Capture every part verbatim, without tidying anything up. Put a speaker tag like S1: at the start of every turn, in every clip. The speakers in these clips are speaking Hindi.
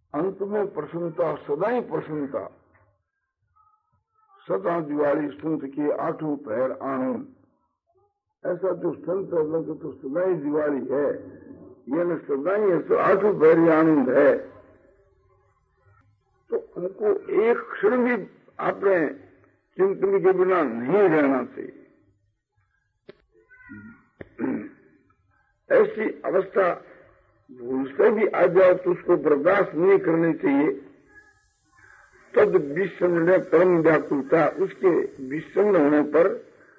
S1: अंत में प्रसन्नता, सदा ही प्रसन्नता, सदा दिवाली संत के आठों पैर आनंद। ऐसा जो संत है उनके तो सदा ही दिवाली है, यानी सदा ही ऐसा आठों पैर आनंद है। तो उनको एक क्षण भी अपने चिंतन के बिना नहीं रहना चाहिए। ऐसी अवस्था भूल से भी आ जाए तो उसको बर्दाश्त नहीं करनी चाहिए। तद विषम परम व्याकुलता, उसके विषम होने पर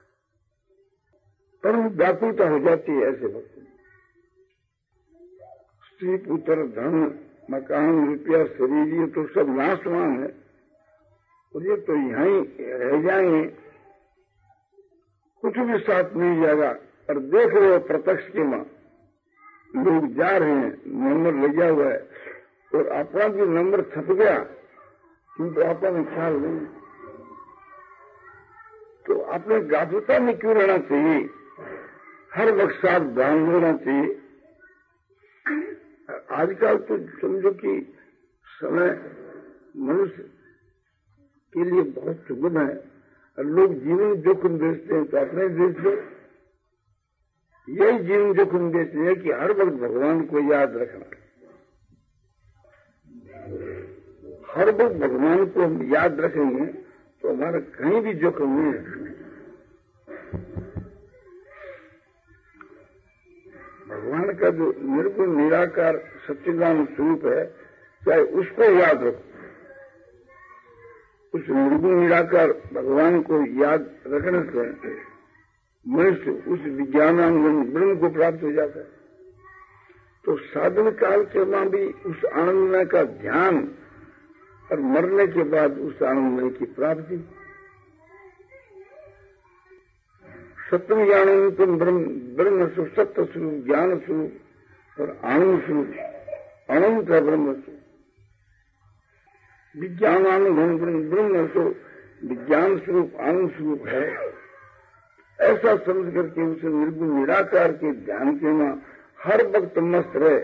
S1: परम व्याकुलता हो जाती है ऐसे वक्त। स्त्री पुत्र धन मकान रुपया शरीर ये तो सब नाशवान है और ये तो यहीं रह जाएंगे, कुछ भी साथ नहीं जाएगा। और देख रहे हो प्रत्यक्ष के मां लोग जा रहे हैं, नंबर लगा हुआ है और अपना भी नंबर छप गया किंतु आपका में ख्याल नहीं। तो आपने गाफलता में क्यों रहना चाहिए, हर वक्त सावधान रहना चाहिए। आजकल तो समझो कि समय मनुष्य के लिए बहुत सुगम है और लोग जीवन जोखिम बेचते हैं तो अपने देश में यही जीवन जोखिम देते हैं कि हर वक्त भगवान को याद रखना। हर वक्त भगवान को हम याद रखेंगे तो हमारा कहीं भी जोखिम नहीं है। भगवान का जो निर्गुण निराकार सच्चिदानंद स्वरूप है, चाहे उसको याद रखो। उस निर्गुण निराकार भगवान को याद रखने से मनुष्य उस विज्ञानानंद ब्रह्म को प्राप्त हो जाता है। तो साधन काल के मां भी उस आनंदमय का ध्यान और मरने के बाद उस आनंदमय की प्राप्ति। सत्य ज्ञानोत्तम ब्रह्म, ब्रह्म स्वरूप, सत्य स्वरूप, ज्ञान स्वरूप और आनंद स्वरूप, अनंत है ब्रह्म स्वरूप। विज्ञानानंद ब्रह्म स्वरूप विज्ञान स्वरूप आनंद स्वरूप है, ऐसा समझ करके उसे निर्गुण निराकार के ध्यान के मां हर वक्त मस्त रहे।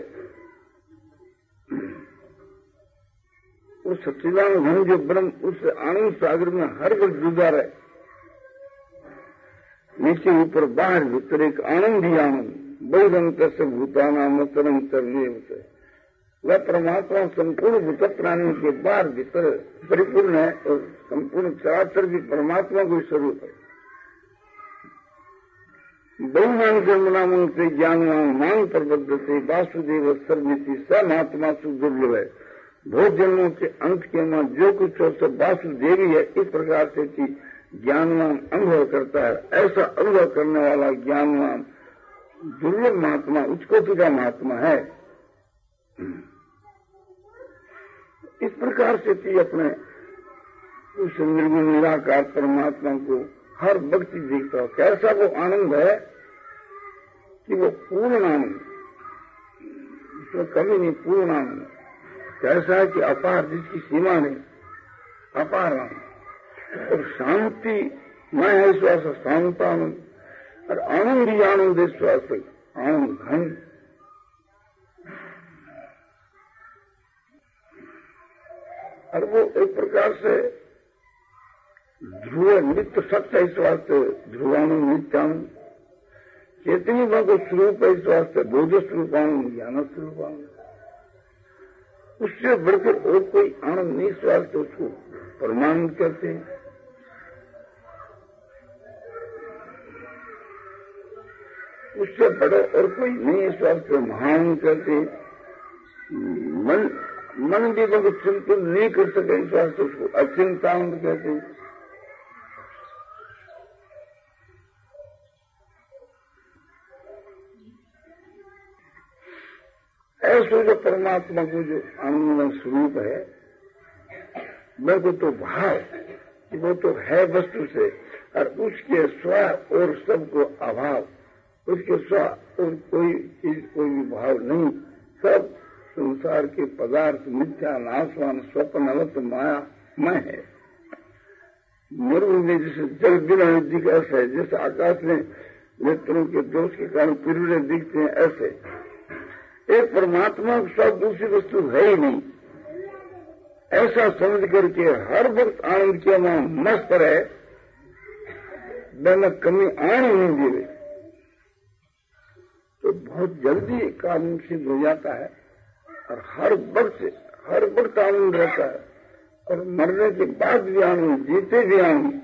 S1: उस सच्चिदानंद जो ब्रह्म उस आनंद सागर में हर वक्त डूबा रहे, नीचे ऊपर बाहर भीतर एक आनंद ही आनंद। बहुदंत से भूताना मतरम सर्वे, वह परमात्मा संपूर्ण भूत प्राणियों के बाहर भीतर परिपूर्ण है और संपूर्ण चराचर भी परमात्मा को स्वरूप है। बहुमान जन्मनामों से ज्ञानवान मान प्रबद्ध से वासुदेव सर्वमिति स महात्मा सुदुर्लभ है। बहुत जन्मों के अंत के मां जो कुछ हो सब वासुदेवी है, इस प्रकार से कि ज्ञानवान अनुभव करता है। ऐसा अनुभव करने वाला ज्ञानवान दुर्लभ महात्मा उच्चकोटि का महात्मा है। इस प्रकार से कि अपने उस निर्गुण निराकार परमात्मा को हर वक्त देखता हो। कैसा वो आनंद है कि वो पूर्ण आनंद, उसमें कमी नहीं, पूर्ण आनंद। कैसा है कि अपार, जिसकी सीमा नहीं, अपार आनंद। और शांति मैं है श्वास शांत आनंद, और आनंद ही आनंद है श्वास आनंद घन। और वो एक प्रकार से ध्रुव नित्य सत्य इस वास्ते ध्रुवानंद नित्यानंद। चेतनी का जो स्वरूप है इस वास्ते बोध स्वरूपानंद, ज्ञान स्वरूपानंद। उससे बढ़कर और कोई आनंद नहीं, इस वास्ते उसको परमानंद कहते हैं। उससे बड़ा और कोई नहीं, इस वास्ते महानंद कहते हैं। मन मन भी लोग चिंतन नहीं कर सके, इस वास्ते उसको अचिंतानंद कहते हैं। ऐसे जो परमात्मा को जो आनंद स्वरूप है, मैं को तो भाव कि वो तो है वस्तु से, और उसके स्व और सबको अभाव, उसके स्व और कोई चीज कोई भी भाव नहीं। सब संसार के पदार्थ मिथ्या नाशवान स्वप्नवत माया मैं है। मरु में जैसे जल बिना दिख ऐसा है, जैसे आकाश में नेत्रों के दोष के कारण पिरुरे दिखते हैं, ऐसे एक परमात्मा के साथ दूसरी वस्तु है ही नहीं। ऐसा समझ करके हर वक्त आनंद के वहां मस्त रहे, मैंने कमी आने नहीं दी, तो बहुत जल्दी काम सिद्ध हो जाता है और हर वक्त हर वक्त आनंद रहता है और मरने के बाद भी आनंद, जीते भी आनंद।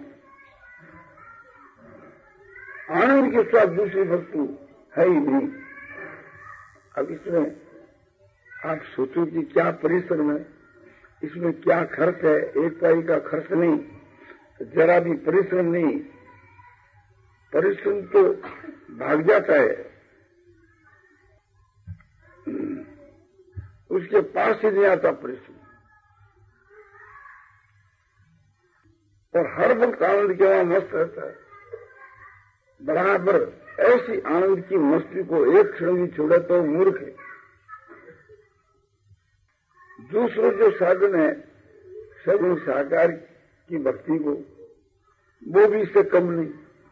S1: आनंद के साथ दूसरी वस्तु है ही नहीं। अब इसमें आप सोचो कि क्या परिश्रम है, इसमें क्या खर्च है। एक पाई का खर्च नहीं, जरा भी परिश्रम नहीं। परिश्रम तो भाग जाता है, उसके पास ही नहीं आता परिश्रम। और हर वक्त आनंद के वहां मस्त रहता है बराबर। ऐसी आनंद की मस्ती को एक क्षण भी छोड़े तो मूर्ख है। दूसरा जो साधन है सगुण साकार की भक्ति को, वो भी इससे कम नहीं।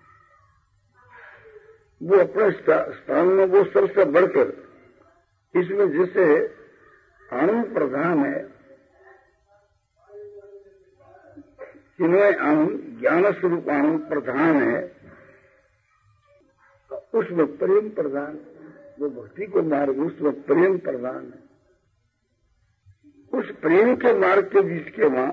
S1: वो अपने स्थान में वो सबसे बढ़कर, इसमें जैसे आनंद प्रधान है, चिन्मय आनंद ज्ञान स्वरूप आनंद प्रधान है, उसमें प्रेम प्रधान, वो भक्ति को मार्ग उसमें प्रेम प्रधान है। उस प्रेम के मार्ग के बीच के वहां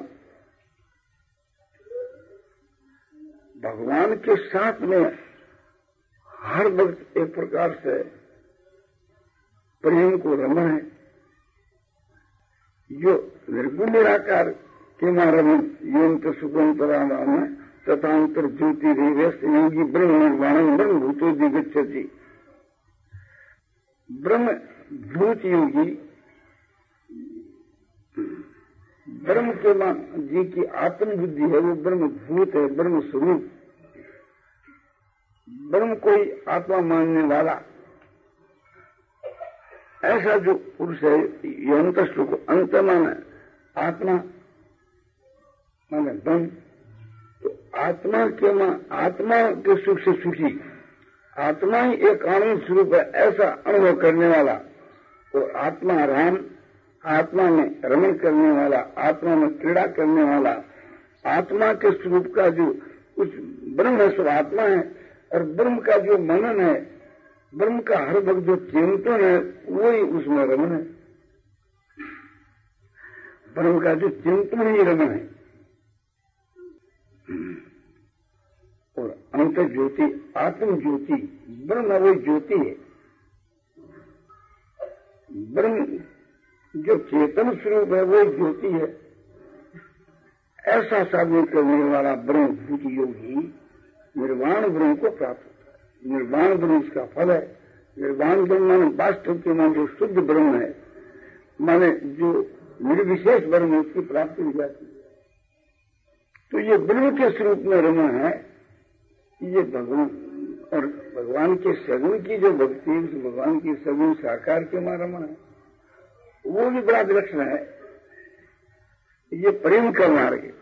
S1: भगवान के साथ में हर वक्त एक प्रकार से प्रेम को रमन है। जो निर्गुण निराकार के मां रमन योंत सुगंतराम तथांतर ज्योति रेवस्त योगी ब्रह्म निर्वाण ब्रह्म भूतो दिगच्छति। ब्रह्म भूत योगी ब्रह्म के मां जी की आत्म बुद्धि है, वो ब्रह्म भूत है, ब्रह्म स्वरूप। ब्रह्म कोई आत्मा मानने वाला ऐसा जो पुरुष है, योंत सुख अंत माने आत्मा माने ब्रह्म। तो आत्मा के मां आत्मा के सुख से सुखी, आत्मा ही एक आनंद स्वरूप है ऐसा अनुभव करने वाला। और आत्मा राम, आत्मा में रमण करने वाला, आत्मा में क्रीड़ा करने वाला, आत्मा के स्वरूप का जो उस ब्रह्म है सो आत्मा है। और ब्रह्म का जो मनन है, ब्रह्म का हर वक्त जो चिंतन है, वही उसमें रमन है। ब्रह्म का जो चिंतन ही रमन है। और अंत ज्योति आत्म ज्योति, ब्रह्म वही ज्योति है। ब्रह्म जो चेतन स्वरूप है वो ज्योति है। ऐसा साधन करने वाला ब्रह्म भूत योगी निर्वाण ब्रह्म को प्राप्त होता है। निर्वाण ब्रह्म इसका फल है। निर्वाण ब्रह्म माने वास्तव के मान जो शुद्ध ब्रह्म है, माने जो निर्विशेष ब्रह्म है, उसकी प्राप्ति हो जाती है। तो ये ब्रह्म के स्वरूप में रमण है, ये भगवान। और भगवान के सगुण की जो भक्ति है, उस भगवान की सगुण साकार के मां रमण है, वो भी बड़ा विलक्षण है। ये प्रेम का मार्ग है।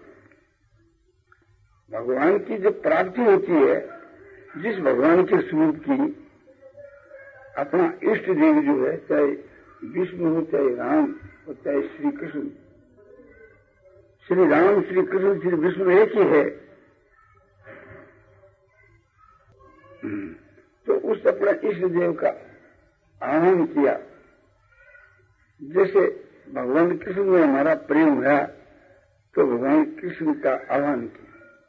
S1: भगवान की जो प्राप्ति होती है, जिस भगवान के स्वरूप की अपना इष्ट देव जो है, चाहे विष्णु हो, चाहे राम हो, चाहे श्री कृष्ण, श्री राम श्री कृष्ण श्री विष्णु एक ही है। तो उस अपने इष्ट देव का आह्वान किया। जैसे भगवान कृष्ण में हमारा प्रेम है, तो भगवान कृष्ण का आह्वान किया।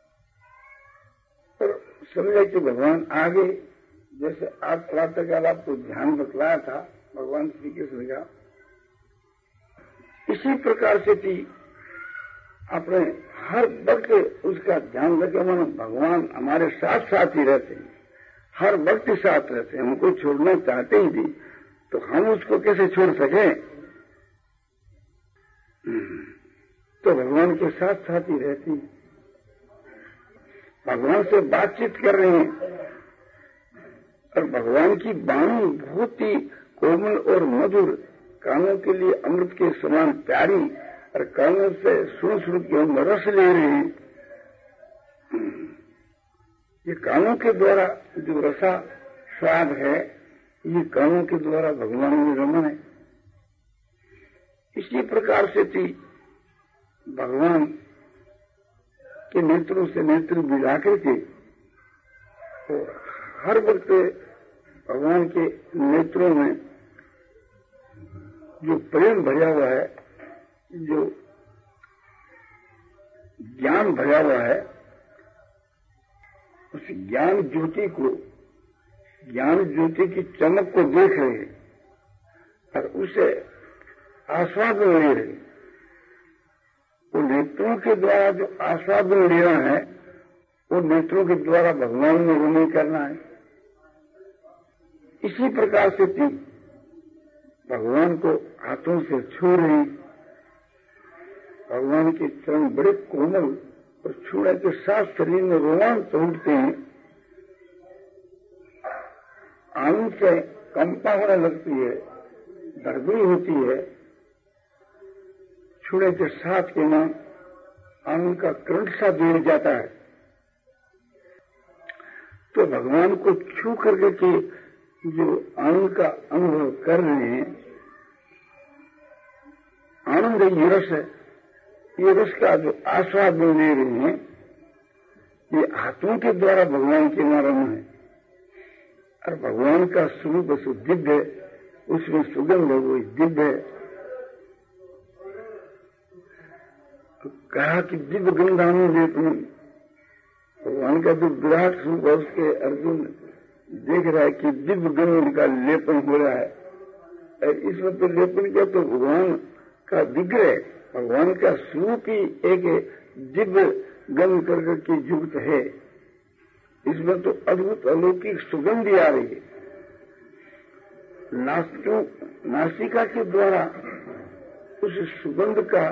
S1: और समझे कि भगवान आगे, जैसे आज प्रातः काल आपको ध्यान बतलाया था भगवान श्री कृष्ण का, इसी प्रकार से थी अपने हर वक्त उसका ध्यान रखे। मानो भगवान हमारे साथ साथ ही रहते हैं, हर वक्त साथ रहते हैं। हमको छोड़ना चाहते ही भी, तो हम उसको कैसे छोड़ सकें। तो भगवान के साथ साथ ही रहती, भगवान से बातचीत कर रहे हैं। और भगवान की वाणी बहुत ही कोमल और मधुर, कानों के लिए अमृत के समान प्यारी, और कानों से सुन सुन के हम रस ले रहे हैं। ये कानों के द्वारा जो रसा स्वाद है, ये कानों के द्वारा भगवान में रमन है। इसी प्रकार से थी भगवान के नेत्रों से नेत्र मिला करके तो हर वक्त भगवान के नेत्रों में जो प्रेम भरा हुआ है, जो ज्ञान भरा हुआ है, उस ज्ञान ज्योति को, ज्ञान ज्योति की चमक को देख रहे हैं और उसे आस्वादन ले रहे हैं। वो नेत्रों के द्वारा जो आस्वादन लेना है, वो नेत्रों के द्वारा भगवान में रमण करना है। इसी प्रकार से थी भगवान को हाथों से छू रही। भगवान के चरण बड़े कोमल और छूने के साथ शरीर में रोमांच उठते हैं, आनंद से कंपा होने लगती है, धड़कन होती है। छूने के साथ के नाम आनंद का करंट सा जुड़ जाता है। तो भगवान को छू करके के जो आनंद का अनुभव कर रहे हैं, आनंद ये रस है, ये रस का जो आस्वादन ले रहे हैं, ये हाथों के द्वारा भगवान के नाम है। और भगवान का स्वरूप दिव्य है, उसमें सुगंध है, वो दिव्य है। तो कहा कि दिव्य गंधानु लेपन, भगवान का जो विराट स्वरूप है उसके अर्जुन देख रहा है कि दिव्य गंध का लेपन हो रहा है। और इस वक्त तो लेपन किया तो भगवान का विग्रह, भगवान का स्वरूप ही एक दिव्य गंध करके युक्त है। इसमें तो अद्भुत अलौकिक सुगंध आ रही है। नासिकों नासिका के द्वारा उस सुगंध का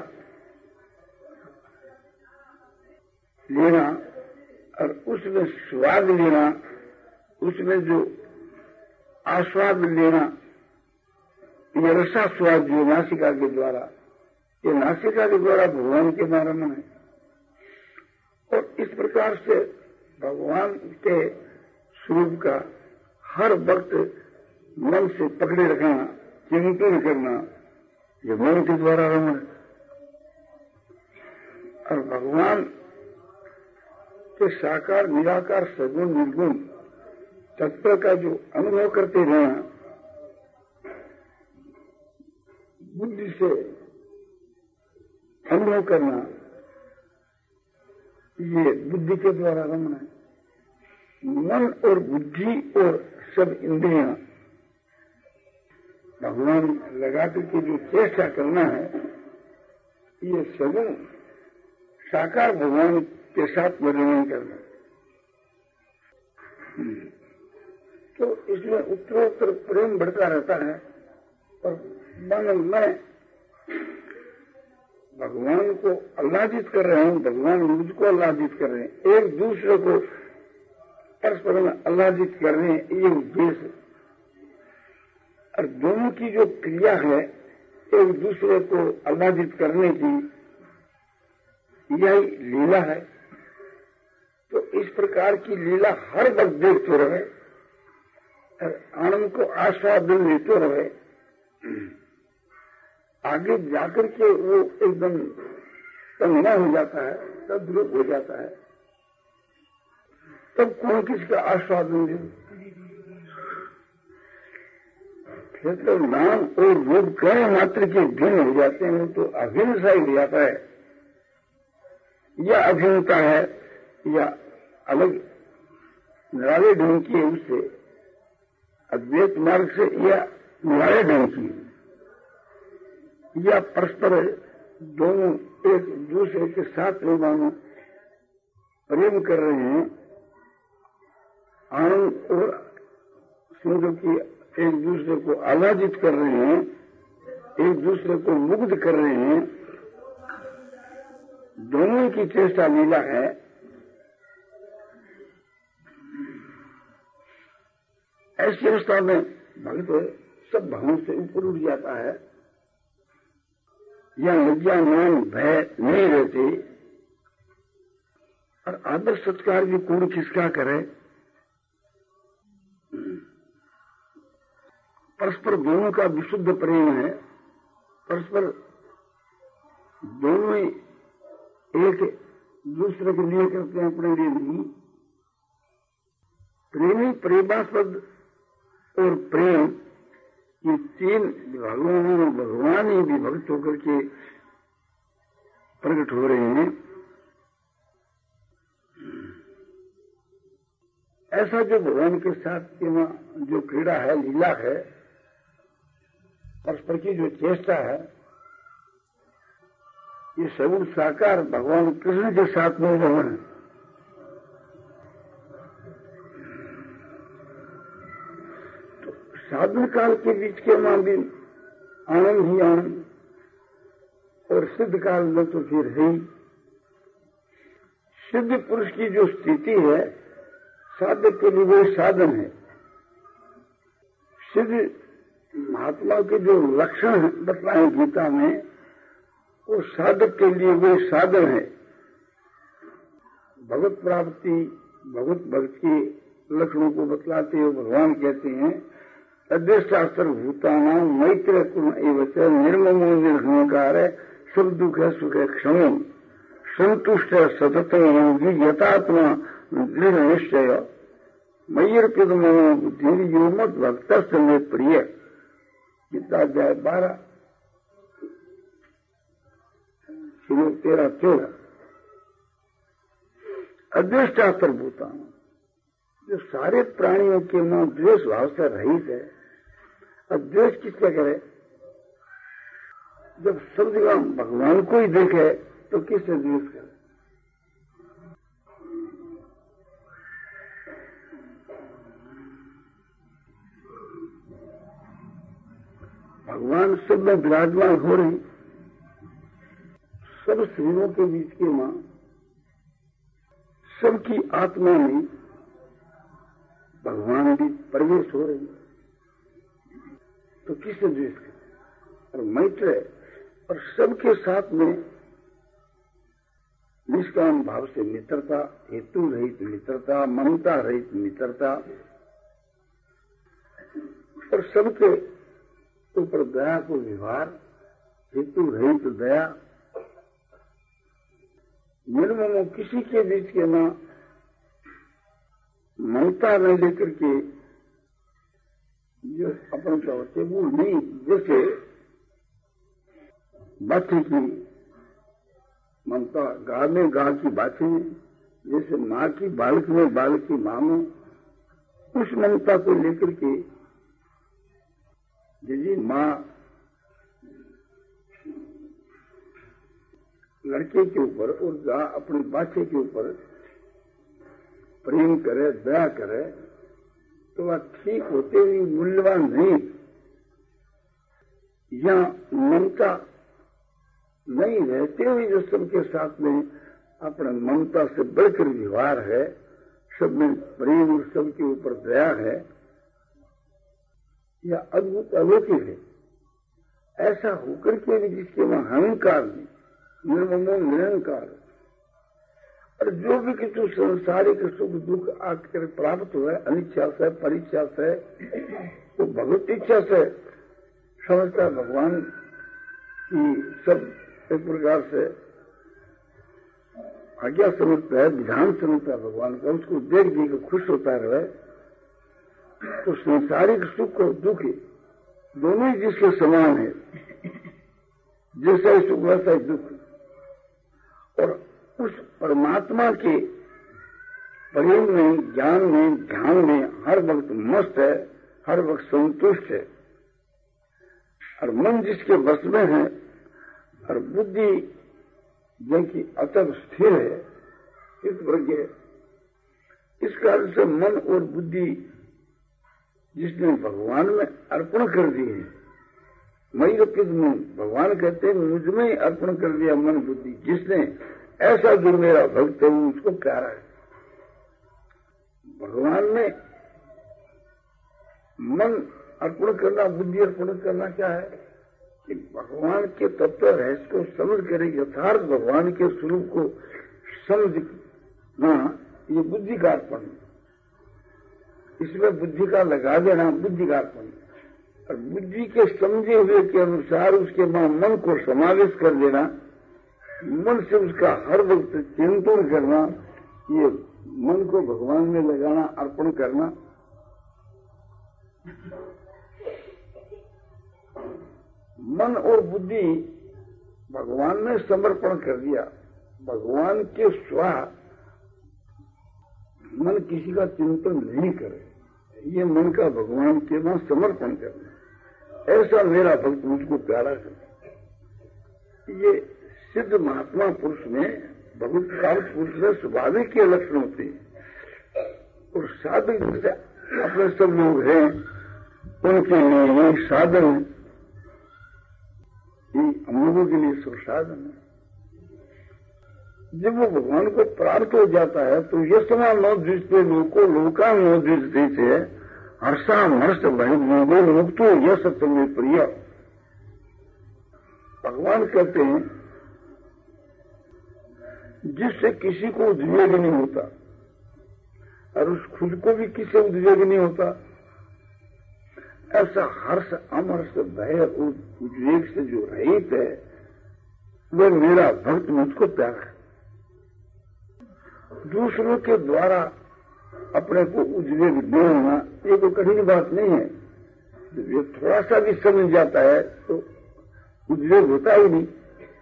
S1: लेना और उसमें स्वाद लेना, उसमें जो आस्वाद लेना, ये रसा स्वाद जो नासिका के द्वारा, ये नासिका के द्वारा भगवान के नाम है। और इस प्रकार से भगवान के स्वरूप का हर वक्त मन से पकड़े रखना, चिंतन करना, ये मन के द्वारा रमण। और भगवान के साकार निराकार सगुण निर्गुण तत्व का जो अनुभव करते रहना, बुद्धि से अनुभव करना, ये बुद्धि के द्वारा रमण है। मन और बुद्धि और सब इंद्रियां भगवान लगा करके जो चेष्टा करना है, ये सगुण साकार भगवान के साथ वर्णन करना। तो इसमें उत्तरोत्तर प्रेम बढ़ता रहता है और मन में भगवान को आह्लादित कर रहे हैं, भगवान मुझको आह्लादित कर रहे हैं, एक दूसरे को परस्पर में आह्लादित कर रहे हैं, ये उद्देश्य। और दोनों की जो क्रिया है एक दूसरे को आह्लादित करने की, यही लीला है। तो इस प्रकार की लीला हर वक्त देखते रहे और आनंद को आस्वादन लेते रहे। आगे जाकर के वो एकदम तंगना हो जाता है, तद्रुप हो जाता है, तब कौन किसका आस्वादन ले? फिर तो नाम और रूप कह मात्र के भिन्न हो जाते हैं, तो अभिन्न सा ही हो जाता है। या अभिन्नता है या अलग निराले ढंग की है, उससे अद्वैत मार्ग से या निराले ढंग की, या परस्पर दोनों एक दूसरे के साथ में मानो प्रेम कर रहे हैं, आनंद और सुंदर की एक दूसरे को आह्लादित कर रहे हैं, एक दूसरे को मुग्ध कर रहे हैं, दोनों की चेष्टा लीला है। ऐसी अवस्था में भक्त सब भावों से ऊपर उठ जाता है, या लज्जा मान भय नहीं रहते। और आदर सत्कार भी कौन किसका करे, परस्पर दोनों का विशुद्ध प्रेम है, परस्पर दोनों ही एक दूसरे के लिए करते हैं, अपने लिए नहीं। प्रेमी, प्रेमास्पद और प्रेम, ये तीन विभागों में भगवान ही विभक्त होकर के प्रकट हो रहे हैं। ऐसा जो भगवान के साथ के वहां जो क्रीड़ा है, लीला है, परस्पर की जो चेष्टा है, ये सगुण साकार भगवान कृष्ण के साथ में भगवान है। तो साधन काल के बीच के वहां भी आनंद ही आनंद, और सिद्ध काल में तो फिर है ही। सिद्ध पुरुष की जो स्थिति है, साधक के लिए वो साधन है। सिद्ध महात्मा के जो लक्षण बतलाए गीता में, वो साधक के लिए वो साधन है। भगवत प्राप्ति, भगवत भक्त के लक्षणों को बतलाते हुए भगवान कहते हैं, अध्यक्षास्त्र भूताना मैत्र एवच निर्ममो निर्घकार सब दुख है सुख है क्षम संतुष्ट है सतत यथात्मा दृढ़ निश्चय मय्यर्पित मनो बुद्धि यो मत भक्त में प्रिय। गीता अध्याय बारह श्लोक तेरह चौदह। अद्वेष्टास्त्र भूताना, जो सारे प्राणियों के मुंह द्वेष भाव से रहित है। अद्वेष किसका करे? जब सब जगह भगवान को ही देखे तो किससे द्वेष करे? भगवान सब में विराजमान हो रही, सब शरीरों के बीच के मां, सबकी आत्मा में भगवान भी प्रवेश हो रही, तो किससे द्वेष करे? और मैत्र है, और सबके साथ में निष्काम भाव से मित्रता, हेतु रहित मित्रता, ममता रहित मित्रता, और सबके ऊपर दया को व्यवहार, हेतु रहित दया, निर्ममो, किसी के बीच के ना ममता न लेकर के जो अपन क्या होते वो नहीं, जैसे बाछी की ममता, गाय में गाय की बाछी में, जैसे माँ की बालक में बालक की माँ में, उस ममता को लेकर के जी माँ लड़के के ऊपर और गाय अपने बाछे के ऊपर प्रेम करे, दया करे, तो वह ठीक होते हुए मूल्यवान नहीं, या ममता नहीं रहते हुए जो सबके साथ में अपने ममता से बढ़कर व्यवहार है, सब में प्रेम और सबके ऊपर दया है, या अद्भुत अलौकिक है। ऐसा होकर के भी जिसके वहां अहंकार नहीं, निर्ममो निरंकार, और जो भी किसी संसारिक सुख दुख आकर प्राप्त हुआ है, अनिच्छा से परीक्षा से, तो भगवत इच्छा से समझता भगवान की, सब एक प्रकार से आज्ञा समझता है, विधान समझता है भगवान का, उसको देख देख के खुश होता रहे, तो संसारिक सुख और दुख दोनों ही जिसके समान है, जैसा ही सुख वैसा ही दुख, और उस परमात्मा के प्रेम में, ज्ञान में, ध्यान में हर वक्त मस्त है, हर वक्त संतुष्ट है, और मन जिसके वश में है, और बुद्धि जिनकी अतः स्थिर है, इस प्रज्ञ, इस कारण से मन और बुद्धि जिसने भगवान में अर्पण कर दी है, मई रपित मन, भगवान कहते हैं मुझ में अर्पण कर दिया मन बुद्धि, जिसने ऐसा जो मेरा भक्त है वो उसको प्यारा है। भगवान में मन अर्पण करना, बुद्धि अर्पण करना क्या है कि भगवान के तत्व रहस्य को समझ कर यथार्थ भगवान के स्वरूप को समझना, ये बुद्धि का अर्पण, इसमें बुद्धि का लगा देना बुद्धि का अर्पण, और बुद्धि के समझे हुए के अनुसार उसके मन को समावेश कर देना, मन से उसका हर वक्त चिंतन करना, ये मन को भगवान में लगाना, अर्पण करना। मन और बुद्धि भगवान में समर्पण कर दिया। भगवान के स्वा मन किसी का चिंतन नहीं करे, ये मन का भगवान के वहां समर्पण करना। ऐसा मेरा भक्त मुझको प्यारा करता। ये सिद्ध महात्मा पुरुष में, भगवत प्राप्त पुरुष में स्वाभाविक के लक्षण होते हैं। और साधन जैसे अपने सब लोग हैं, उनके लिए ये साधन है, ये हम लोगों के लिए सब साधन है। जब वो भगवान को प्राप्त हो जाता है तो यशमा न दृष्टि लोको लोका न दृष्टि से हर्षा हर्ष भय मुक्तो यश तुम्हें प्रिय। भगवान कहते हैं जिससे किसी को उद्वेग नहीं होता और उस खुद को भी किसी उद्वेग नहीं होता, ऐसा हर्ष अमर्ष भय उद्वेग से जो रहित है, वह मेरा भक्त मुझको प्यारा है। दूसरों के द्वारा अपने को उद्वेग देना ये कोई कठिन बात नहीं है। जब ये थोड़ा सा भी समझ जाता है तो उद्वेग होता ही नहीं।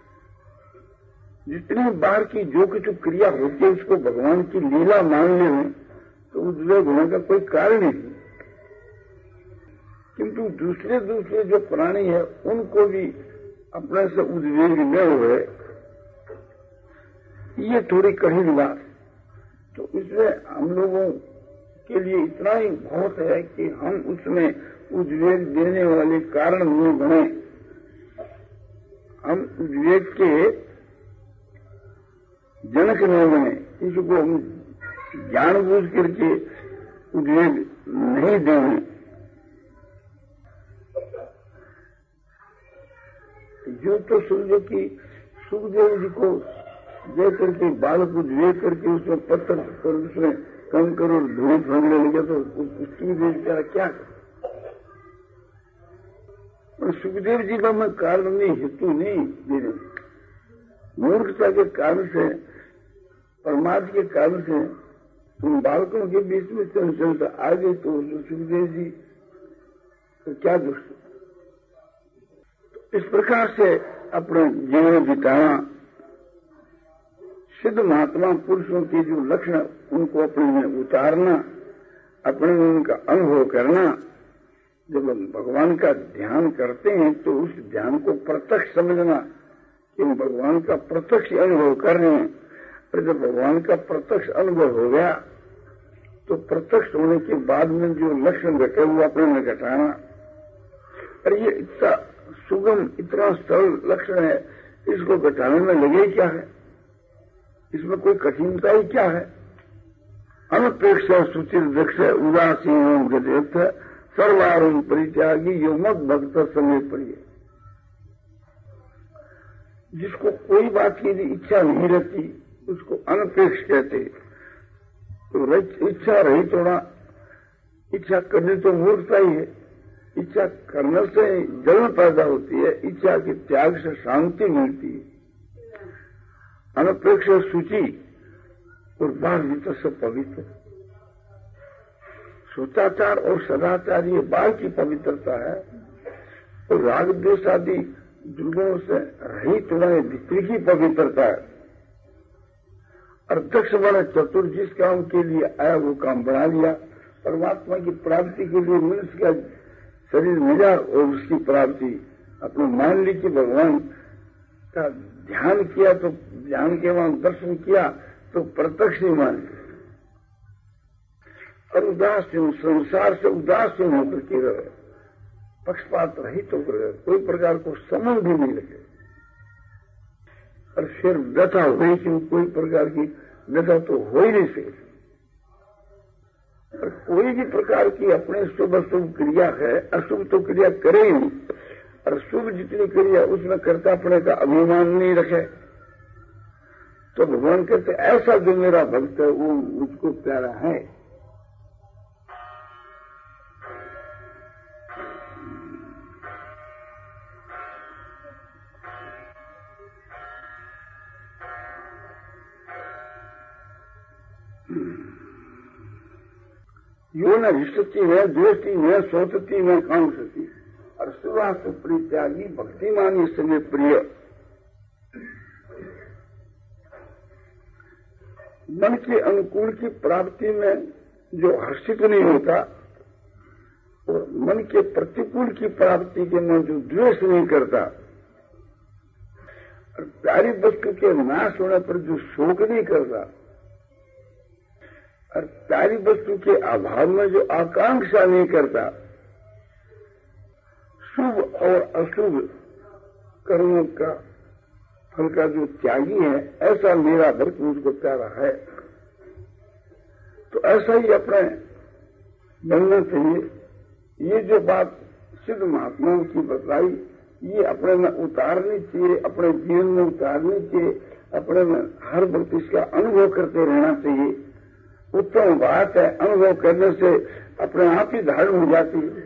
S1: जितनी बार की जो कुछ क्रिया होती है उसको भगवान की लीला मानने में तो उद्वेग होने का कोई कारण नहीं। किंतु दूसरे दूसरे जो प्राणी है उनको भी अपने से उद्वेग न हुए, ये थोड़ी कठिन बात। तो इसमें हम लोगों के लिए इतना ही बहुत है कि हम उसमें उद्वेग देने वाले कारण नहीं बने। हम उद्वेग के जनक न बने, इसको हम जानबूझ करके उद्वेग नहीं देंगे। जो तो समझो कि सुखदेव जी को दे करके बालक उद्वेग करके उसमें पत्थर और उसमें कंकर और धूल फेंकने लगे तो सुखदेव बेचारा क्या करे। और सुखदेव जी का मैं कारण नहीं, हेतु नहीं देने, मूर्खता के कारण से, परमात्मा के कारण से उन बालकों के बीच में चंचलता आ गई तो सुखदेव जी तो क्या दुष्ट। इस प्रकार से अपना जीवन बिताना, सिद्ध महात्मा पुरुषों के जो लक्षण उनको अपने में उतारना, अपने में उनका अनुभव करना। जब हम भगवान का ध्यान करते हैं तो उस ध्यान को प्रत्यक्ष समझना कि हम भगवान का प्रत्यक्ष अनुभव कर रहे हैं। और जब भगवान का प्रत्यक्ष अनुभव हो गया तो प्रत्यक्ष होने के बाद में जो लक्षण घटे वो अपने में घटाना। और ये इतना सुगम, इतना सरल लक्षण है, इसको घटाने में लगे क्या है, इसमें कोई कठिनता ही क्या है। अनपेक्ष सुचिर दक्ष उदासीन गजेत सर्वारुण परित्यागी यो मत भक्त समय प्रिय। जिसको कोई बात की इच्छा नहीं रहती उसको अनपेक्ष कहते। तो इच्छा रही थोड़ा, इच्छा करनी तो मूर्खता ही है। इच्छा करने से जलन पैदा होती है, इच्छा के त्याग से शांति मिलती है। अनपेक्ष सूची और बाहर भीतर सब पवित्र। सोचाचार और सदाचार ये बाहर की पवित्रता है और राग द्वेष आदि दुर्गुणों से रहित होने भीतर की पवित्रता है। और दक्ष वाला चतुर जिस काम के लिए आया वो काम बना लिया। परमात्मा की प्राप्ति के लिए मनुष्य का शरीर मिला और उसकी प्राप्ति अपने मान ली कि भगवान का ध्यान किया तो ध्यान के वहां दर्शन किया तो प्रत्यक्ष ही मान लिया। और उदासीन, संसार से उदासीन होकर के रहे, पक्षपात रहित होकर रहे, कोई प्रकार को समझ भी नहीं लगे। और फिर व्यथा हुई कि कोई प्रकार की व्यथा तो हो ही नहीं सकती। और कोई भी प्रकार की अपने शुभ अशुभ क्रिया है, अशुभ तो क्रिया करे ही नहीं। और शुभ जितनी क्रिया उसमें कर्तापने का अभिमान नहीं रखे तो भगवान कहते ऐसा जो मेरा भक्त है वो मुझको प्यारा है। यो न रिष्टति न द्वेष्टि न सोचती न कांक्षति। और सुवास परित्यागी भक्तिमानी समय प्रिय। मन के अनुकूल की प्राप्ति में जो हर्षित नहीं होता और मन के प्रतिकूल की प्राप्ति के में जो द्वेष नहीं करता और प्यारी वस्तु के नाश होने पर जो शोक नहीं करता और प्यारी वस्तु के अभाव में जो आकांक्षा नहीं करता, शुभ और अशुभ कर्मों का फल का जो त्यागी है, ऐसा मेरा भक्त मुझको प्यारा है। तो ऐसा ही अपने बनना चाहिए। ये जो बात सिद्ध महात्माओं की बताई, ये अपने में उतारनी चाहिए, अपने जीवन में उतारनी चाहिए, अपने में हर वक्त इसका अनुभव करते रहना चाहिए। उत्तम बात है, अनुभव करने से अपने आप ही धारण हो जाती है।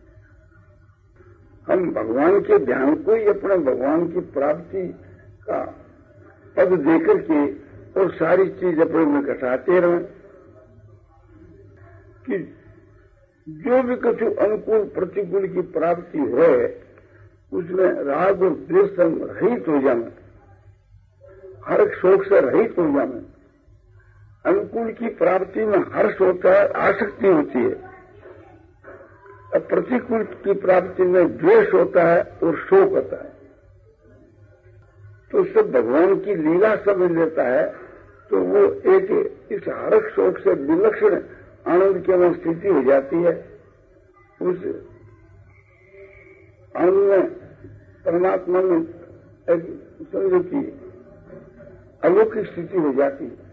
S1: हम भगवान के ध्यान को ही अपने भगवान की प्राप्ति का पद देकर के और सारी चीज अपने में घटाते रहें कि जो भी कुछ अनुकूल प्रतिकूल की प्राप्ति हो उसमें राग और द्वेष से रहित हो जाना, हर शोक से रहित हो जाना। अनुकूल की प्राप्ति में हर्ष होता है, आसक्ति होती है, और प्रतिकूल की प्राप्ति में द्वेष होता है और शोक होता है। तो उससे भगवान की लीला समझ लेता है तो वो एक इस हर्ष शोक से विलक्षण आनंद की में स्थिति हो जाती है। उस आनंद में परमात्मा में एक समझो की अलौकिक स्थिति हो जाती है।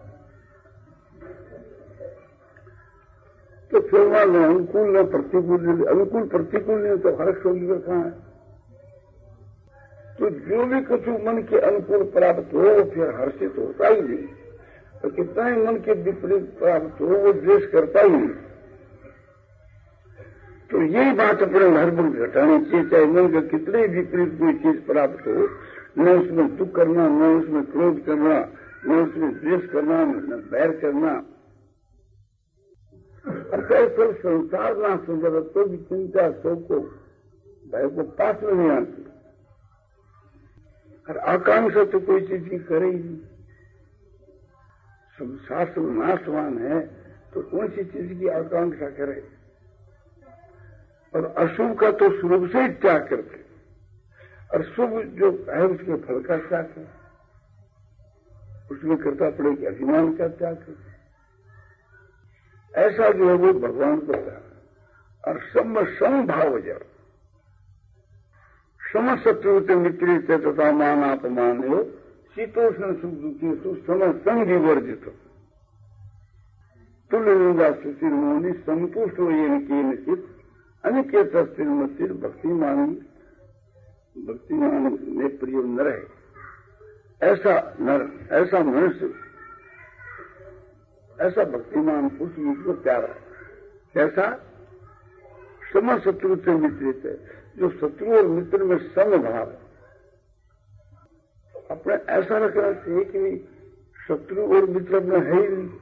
S1: तो फिर वहां न अनुकूल न प्रतिकूल, अनुकूल प्रतिकूल नहीं तो हर्ष शोक का कहां है। तो जो भी कुछ मन के अनुकूल प्राप्त हो वो फिर हर्षित होता ही नहीं, और कितना ही मन के विपरीत प्राप्त हो वो द्वेष करता ही नहीं। तो यही बात अपने हर वक्त घटानी चाहिए, चाहे मन का कितने विपरीत कोई चीज प्राप्त हो, न उसमें दुख करना, न उसमें क्रोध करना, न उसमें द्वेष करना, न बैर करना। और कैसे संसार ना सुंदर तो भी चिंता शोक को भय को पास में नहीं आती, और आकांक्षा तो कोई चीज की करे ही नहीं। संसार नाशवान है तो कौन सी चीज की आकांक्षा करे, और अशुभ का तो शुरू से ही त्याग करते, और शुभ जो है उसके फल का त्याग है, उसमें करता पड़े कि अभिमान का त्याग करते। ऐसा जो है वो भगवान को त्याग। और सम समभाव जब सम शत्रु मित्री से तथा मानापमान हो शीतोष्ण सुख दुखी सु सम संग विवर्जित तुल्य निंदा स्थिति मोनी संतुष्ट हो ये निश्चित अनिकेत स्थिर मस्तिर भक्तिमान भक्तिमान में प्रिय न रहे। ऐसा नर, ऐसा मनुष्य, ऐसा भक्तिमान पुरुष मुझको प्यारा है। कैसा? सम शत्रु से मित्रित है, जो शत्रु और मित्र में समभाव है। अपने ऐसा रखना चाहिए कि शत्रु और मित्र में है ही नहीं।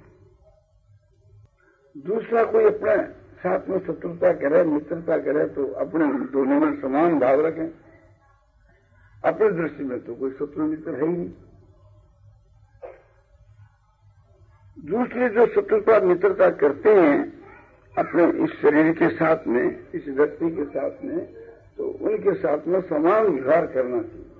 S1: दूसरा कोई अपने साथ में शत्रुता करे, मित्रता करे तो अपने दोनों में समान भाव रखें। अपनी दृष्टि में तो कोई शत्रु मित्र है ही नहीं। दूसरे जो शत्रुता मित्रता करते हैं अपने इस शरीर के साथ में, इस व्यक्ति के साथ में, तो उनके साथ में समान व्यवहार करना चाहिए।